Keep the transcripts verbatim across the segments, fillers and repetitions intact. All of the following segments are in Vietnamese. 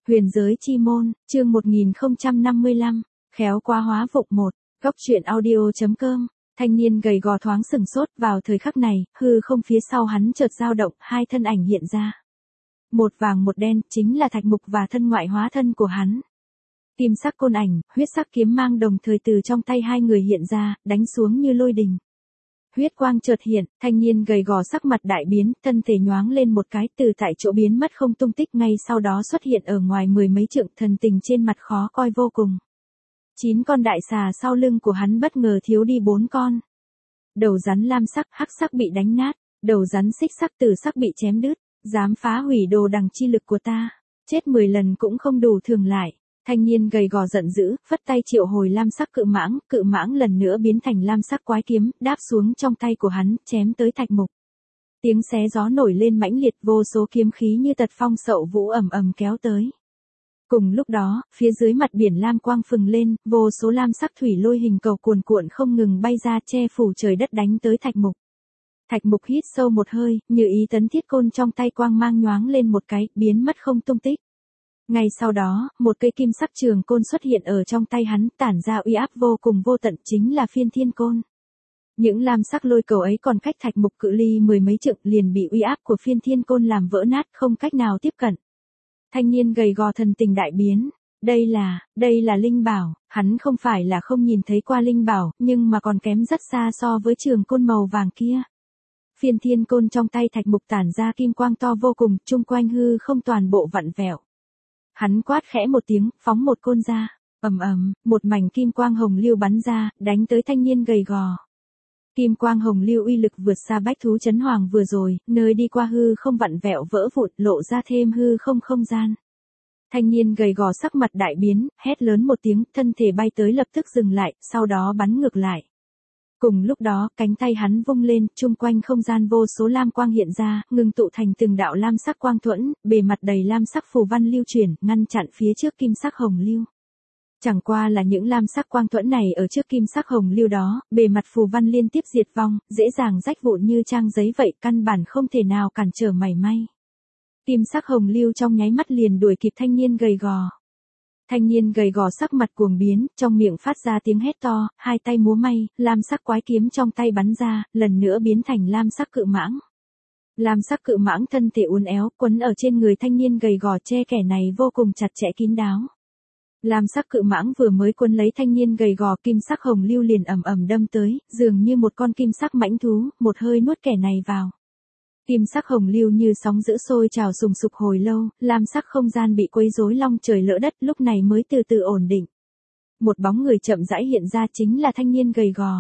Huyền giới chi môn, chương một nghìn không trăm năm mươi lăm, khéo quá hóa vụng một, góc truyện audio.com, thanh niên gầy gò thoáng sừng sốt vào thời khắc này, hư không phía sau hắn chợt dao động, hai thân ảnh hiện ra. Một vàng một đen, chính là Thạch Mục và thân ngoại hóa thân của hắn. Kim sắc côn ảnh, huyết sắc kiếm mang đồng thời từ trong tay hai người hiện ra, đánh xuống như lôi đình. Huyết quang chợt hiện, thanh niên gầy gò sắc mặt đại biến, thân thể nhoáng lên một cái từ tại chỗ biến mất không tung tích, ngay sau đó xuất hiện ở ngoài mười mấy trượng, thần tình trên mặt khó coi vô cùng. Chín con đại xà sau lưng của hắn bất ngờ thiếu đi bốn con. Đầu rắn lam sắc, hắc sắc bị đánh nát, đầu rắn xích sắc, tử sắc bị chém đứt, dám phá hủy đồ đằng chi lực của ta, chết mười lần cũng không đủ thường lại. Thanh niên gầy gò giận dữ, phất tay triệu hồi lam sắc cự mãng, cự mãng lần nữa biến thành lam sắc quái kiếm, đáp xuống trong tay của hắn, chém tới Thạch Mục. Tiếng xé gió nổi lên mãnh liệt, vô số kiếm khí như tật phong sậu vũ ầm ầm kéo tới. Cùng lúc đó, phía dưới mặt biển lam quang phừng lên, vô số lam sắc thủy lôi hình cầu cuồn cuộn không ngừng bay ra che phủ trời đất đánh tới Thạch Mục. Thạch Mục hít sâu một hơi, như ý tấn thiết côn trong tay quang mang nhoáng lên một cái, biến mất không tung tích. Ngay sau đó, một cây kim sắc trường côn xuất hiện ở trong tay hắn, tản ra uy áp vô cùng vô tận, chính là Phiên Thiên Côn. Những lam sắc lôi cầu ấy còn cách Thạch Mục cự ly mười mấy trượng, liền bị uy áp của Phiên Thiên Côn làm vỡ nát, không cách nào tiếp cận. Thanh niên gầy gò thần tình đại biến, đây là, đây là linh bảo, hắn không phải là không nhìn thấy qua linh bảo, nhưng mà còn kém rất xa so với trường côn màu vàng kia. Phiên Thiên Côn trong tay Thạch Mục tản ra kim quang to vô cùng, chung quanh hư không toàn bộ vặn vẹo. Hắn quát khẽ một tiếng, phóng một côn ra, ầm ầm, một mảnh kim quang hồng lưu bắn ra, đánh tới thanh niên gầy gò. Kim quang hồng lưu uy lực vượt xa bách thú chấn hoàng vừa rồi, nơi đi qua hư không vặn vẹo vỡ vụn, lộ ra thêm hư không không gian. Thanh niên gầy gò sắc mặt đại biến, hét lớn một tiếng, thân thể bay tới lập tức dừng lại, sau đó bắn ngược lại. Cùng lúc đó, cánh tay hắn vung lên, chung quanh không gian vô số lam quang hiện ra, ngừng tụ thành từng đạo lam sắc quang thuẫn, bề mặt đầy lam sắc phù văn lưu chuyển, ngăn chặn phía trước kim sắc hồng lưu. Chẳng qua là những lam sắc quang thuẫn này ở trước kim sắc hồng lưu đó, bề mặt phù văn liên tiếp diệt vong, dễ dàng rách vụn như trang giấy vậy, căn bản không thể nào cản trở mảy may. Kim sắc hồng lưu trong nháy mắt liền đuổi kịp thanh niên gầy gò. Thanh niên gầy gò sắc mặt cuồng biến, trong miệng phát ra tiếng hét to, hai tay múa may, lam sắc quái kiếm trong tay bắn ra, lần nữa biến thành lam sắc cự mãng. Lam sắc cự mãng thân thể uốn éo, quấn ở trên người thanh niên gầy gò, che kẻ này vô cùng chặt chẽ kín đáo. Lam sắc cự mãng vừa mới quấn lấy thanh niên gầy gò, kim sắc hồng lưu liền ầm ầm đâm tới, dường như một con kim sắc mãnh thú, một hơi nuốt kẻ này vào. Kim sắc hồng lưu như sóng dữ sôi trào sùng sục hồi lâu, lam sắc không gian bị quấy rối long trời lỡ đất, lúc này mới từ từ ổn định. Một bóng người chậm rãi hiện ra, chính là thanh niên gầy gò.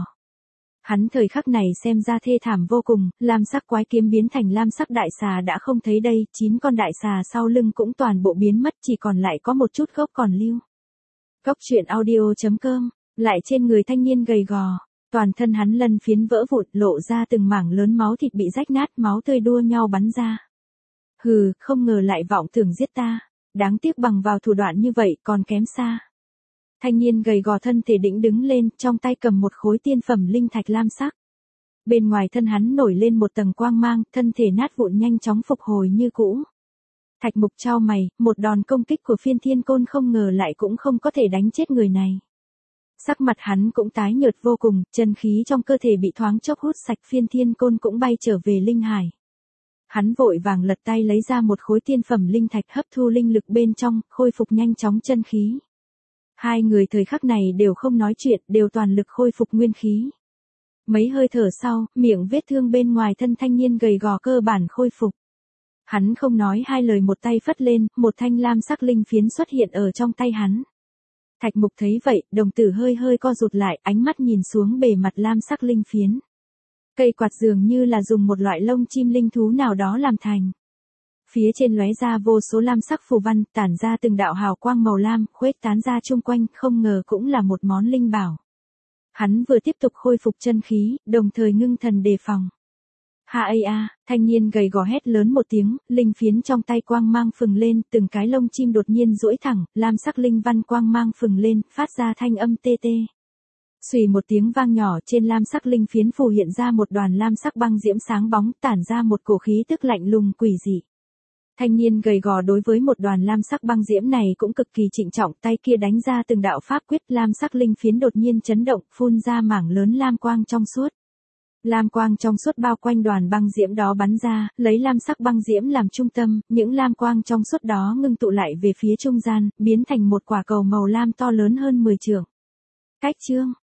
Hắn thời khắc này xem ra thê thảm vô cùng, lam sắc quái kiếm biến thành lam sắc đại xà đã không thấy đây, chín con đại xà sau lưng cũng toàn bộ biến mất, chỉ còn lại có một chút gốc còn lưu. Góc truyện audio.com, lại trên người thanh niên gầy gò. Toàn thân hắn lân phiến vỡ vụn, lộ ra từng mảng lớn máu thịt bị rách nát, máu tươi đua nhau bắn ra. Hừ, không ngờ lại vọng tưởng giết ta, đáng tiếc bằng vào thủ đoạn như vậy còn kém xa. Thanh niên gầy gò thân thể đĩnh đứng lên, trong tay cầm một khối tiên phẩm linh thạch lam sắc. Bên ngoài thân hắn nổi lên một tầng quang mang, thân thể nát vụn nhanh chóng phục hồi như cũ. Thạch Mục chau mày, một đòn công kích của Phiên Thiên Côn không ngờ lại cũng không có thể đánh chết người này. Sắc mặt hắn cũng tái nhợt vô cùng, chân khí trong cơ thể bị thoáng chốc hút sạch, Phiên Thiên Côn cũng bay trở về linh hải. Hắn vội vàng lật tay lấy ra một khối tiên phẩm linh thạch, hấp thu linh lực bên trong, khôi phục nhanh chóng chân khí. Hai người thời khắc này đều không nói chuyện, đều toàn lực khôi phục nguyên khí. Mấy hơi thở sau, miệng vết thương bên ngoài thân thanh niên gầy gò cơ bản khôi phục. Hắn không nói hai lời, một tay phất lên, một thanh lam sắc linh phiến xuất hiện ở trong tay hắn. Thạch Mục thấy vậy, đồng tử hơi hơi co rụt lại, ánh mắt nhìn xuống bề mặt lam sắc linh phiến. Cây quạt dường như là dùng một loại lông chim linh thú nào đó làm thành. Phía trên lóe ra vô số lam sắc phù văn, tản ra từng đạo hào quang màu lam, khuếch tán ra chung quanh, không ngờ cũng là một món linh bảo. Hắn vừa tiếp tục khôi phục chân khí, đồng thời ngưng thần đề phòng. Ha ây a, thanh niên gầy gò hét lớn một tiếng, linh phiến trong tay quang mang phừng lên, từng cái lông chim đột nhiên duỗi thẳng, lam sắc linh văn quang mang phừng lên, phát ra thanh âm tê tê. Xùy một tiếng vang nhỏ, trên lam sắc linh phiến phù hiện ra một đoàn lam sắc băng diễm sáng bóng, tản ra một cổ khí tức lạnh lùng quỷ dị. Thanh niên gầy gò đối với một đoàn lam sắc băng diễm này cũng cực kỳ trịnh trọng, tay kia đánh ra từng đạo pháp quyết, lam sắc linh phiến đột nhiên chấn động, phun ra mảng lớn lam quang trong suốt. Lam quang trong suốt bao quanh đoàn băng diễm đó bắn ra, lấy lam sắc băng diễm làm trung tâm, những lam quang trong suốt đó ngưng tụ lại về phía trung gian, biến thành một quả cầu màu lam to lớn hơn mười trượng. Cách chương